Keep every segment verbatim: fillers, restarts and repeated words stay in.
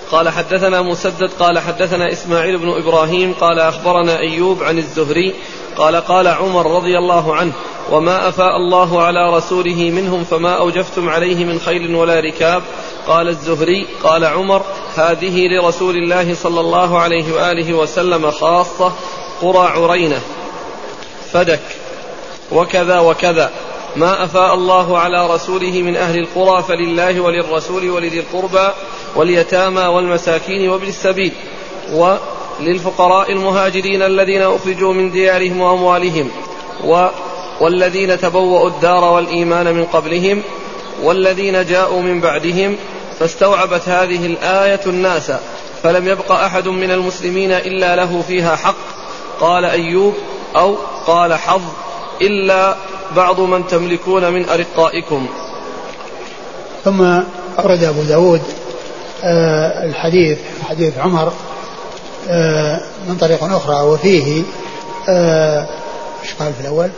قال حدثنا مسدد قال حدثنا إسماعيل بن إبراهيم قال أخبرنا أيوب عن الزهري قال قال عمر رضي الله عنه وما أفاء الله على رسوله منهم فما أوجفتم عليه من خيل ولا ركاب. قال الزهري قال عمر هذه لرسول الله صلى الله عليه وآله وسلم خاصة قرى عرينة فدك وكذا وكذا. ما أفاء الله على رسوله من أهل القرى فلله وللرسول ولذي القربى واليتامى والمساكين وابن السبيل وللفقراء المهاجرين الذين أخرجوا من ديارهم وأموالهم والذين تبوأوا الدار والإيمان من قبلهم والذين جاءوا من بعدهم. فاستوعبت هذه الآية الناس فلم يبق أحد من المسلمين إلا له فيها حق. قال أيوب أو قال حظ إلا بعض من تملكون من أرقائكم. ثم أورد أبو داود آه الحديث حديث عمر آه من طريق أخرى وفيه آه ايش قال في الأول؟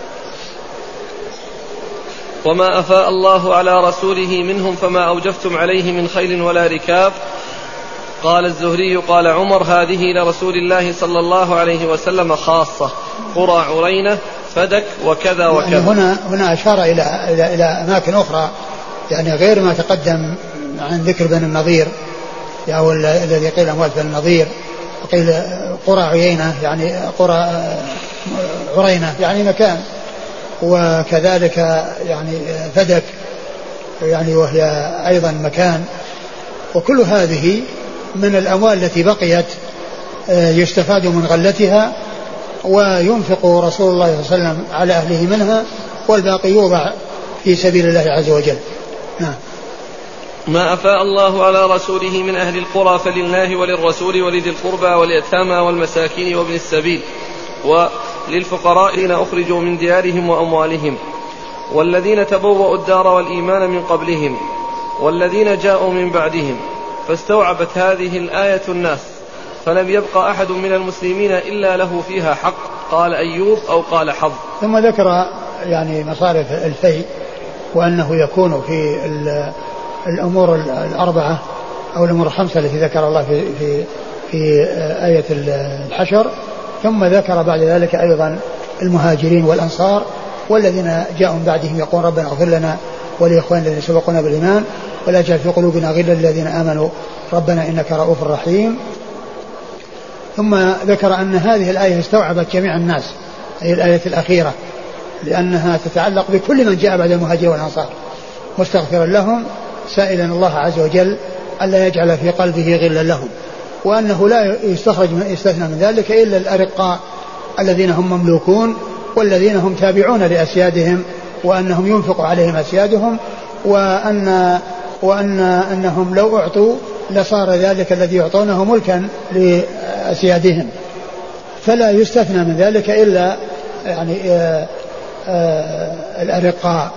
وما أفاء الله على رسوله منهم فما أوجفتم عليه من خيل ولا ركاب. قال الزهري قال عمر هذه لرسول الله صلى الله عليه وسلم خاصة قرى عرينة فدك وكذا وكذا. يعني هنا هنا أشار إلى إلى إلى أماكن أخرى يعني غير ما تقدم عن ذكر بن النضير أو الذي قيل أموال بن النضير وقيل قرى عيينة يعني قرى عرينة يعني مكان، وكذلك يعني فدك يعني وهي أيضا مكان. وكل هذه من الأموال التي بقيت يستفاد من غلتها وينفق رسول الله صلى الله عليه وسلم على أهله منها والباقي يوضع في سبيل الله عز وجل. نعم. ما أفاء الله على رسوله من أهل القرى فلله وللرسول ولذي القربى واليتامى والمساكين وابن السبيل وللفقراء الذين أخرجوا من ديارهم وأموالهم والذين تبوأوا الدار والإيمان من قبلهم والذين جاءوا من بعدهم. فاستوعبت هذه الآية الناس فلم يبق أحد من المسلمين إلا له فيها حق. قال أيوب أو قال حظ. ثم ذكر يعني مصارف الفيء وأنه يكون في الأمور الأربعة أو الأمور الخمسة التي ذكر الله في, في, في آية الحشر. ثم ذكر بعد ذلك أيضا المهاجرين والأنصار والذين جاءوا من بعدهم يقول ربنا اغفر لنا ولإخواننا الذين سبقونا بالإيمان ولا تجعل في قلوبنا غلا للذين آمنوا ربنا إنك رؤوف رحيم. ثم ذكر أن هذه الآية استوعبت جميع الناس أي الآية الأخيرة لأنها تتعلق بكل من جاء بعد المهاجرين والأنصار مستغفرا لهم سائلا الله عز وجل ألا يجعل في قلبه غلا لهم، وأنه لا يستخرج من يستثنى من ذلك إلا الأرقاء الذين هم مملوكون والذين هم تابعون لأسيادهم وأنهم ينفق عليهم أسيادهم وأن وأن أنهم لو أعطوا لصار ذلك الذي يعطونه ملكا لأسيادهم، فلا يستثنى من ذلك إلا يعني آآ آآ الأرقاء.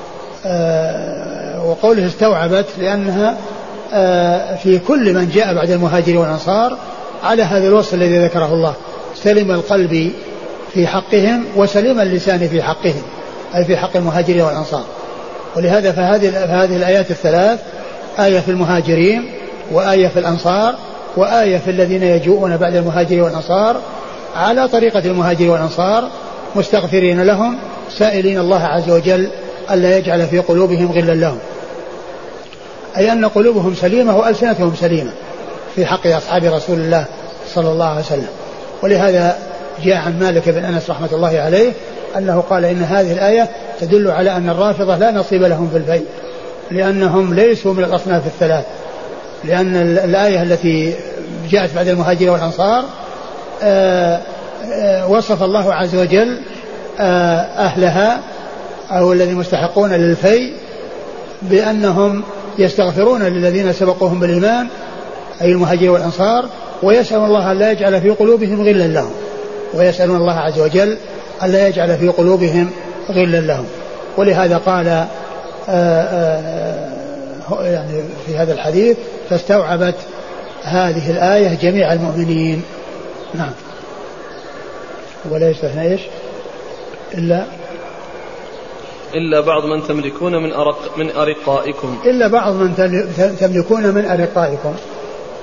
وقوله استوعبت لأنها في كل من جاء بعد المهاجرين والأنصار على هذا الوصف الذي ذكره الله، سلم القلب في حقهم وسلم اللسان في حقهم أي في حق المهاجرين والأنصار. ولهذا فهذه, فهذه الآيات الثلاث آية في المهاجرين وآية في الأنصار وآية في الذين يجوءون بعد المهاجرين والأنصار على طريقة المهاجرين والأنصار مستغفرين لهم سائلين الله عز وجل ألا يجعل في قلوبهم غلا لهم، أي أن قلوبهم سليمة وألسنتهم سليمة في حق أصحاب رسول الله صلى الله عليه وسلم. ولهذا جاء عن مالك بن أنس رحمة الله عليه أنه قال إن هذه الآية تدل على أن الرافضة لا نصيب لهم في الفيء لأنهم ليسوا من الأصناف الثلاث، لأن الآية التي جاءت بعد المهاجرين والأنصار آآ آآ وصف الله عز وجل أهلها أو الذين مستحقون للفيء بأنهم يستغفرون للذين سبقوهم بالإيمان أي المهاجرين والأنصار ويسأل الله ألا يجعل في قلوبهم غلا لهم، ويسألون الله عز وجل ألا يجعل في قلوبهم غلا لهم. ولهذا قال آآ آآ يعني في هذا الحديث فاستوعبت هذه الآية جميع المؤمنين. نعم. ولا يستثنى إيش إلا إلا بعض من تملكون من أرق من أرقائكم إلا بعض من تملكون من أرقائكم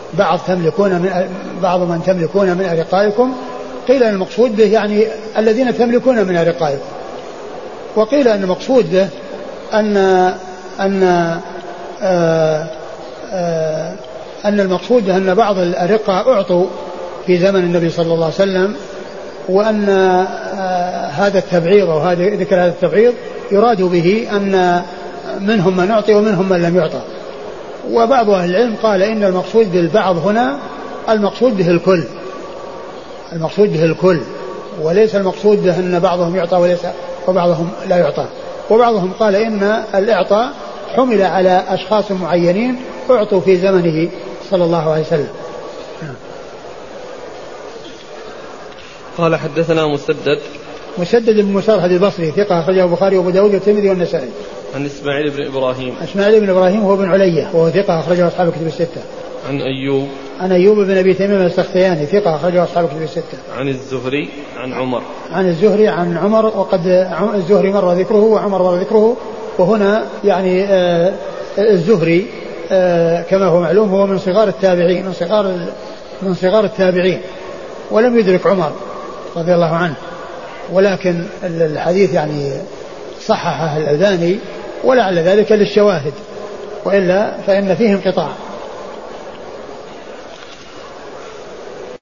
بعض تملكون من بعض من تملكون من أرقائكم، قيل أن المقصود به يعني الذين تملكون من أرقائكم، وقيل أن المقصود به أن أن آآ آآ أن المقصود به أن بعض الأرقاء أعطوا في زمن النبي صلى الله عليه وسلم، وأن هذا التبعيض أو هذا ذكر هذا التبعيض يراد به أن منهم من أعطي ومنهم من لم يعطى. وبعض أهل العلم قال إن المقصود بالبعض هنا المقصود به الكل، المقصود به الكل، وليس المقصود به أن بعضهم يعطى وليس وبعضهم لا يعطى. وبعضهم قال إن الإعطاء حمل على أشخاص معينين أعطوا في زمنه صلى الله عليه وسلم. قال حدثنا مسدد مسدد بن مسرهد البصري ثقة أخرجه البخاري وأبو داود والترمذي والنسائي. عن إسماعيل بن إبراهيم إسماعيل بن إبراهيم هو بن علية وهو ثقة أخرجه أصحاب الكتب الستة. عن أيوب عن أيوب بن أبي تميم السختياني ثقة أخرجه أصحاب الكتب الستة. عن الزهري عن عمر عن الزهري عن عمر، وقد الزهري مر ذكره وعمر مر ذكره، وهنا يعني آه الزهري آه كما هو معلوم هو من صغار التابعين، من صغار من صغار التابعين، ولم يدرك عمر رضي الله عنه، ولكن الحديث يعني صححه الألباني ولعل ذلك للشواهد، وإلا فإن فيه انقطاع.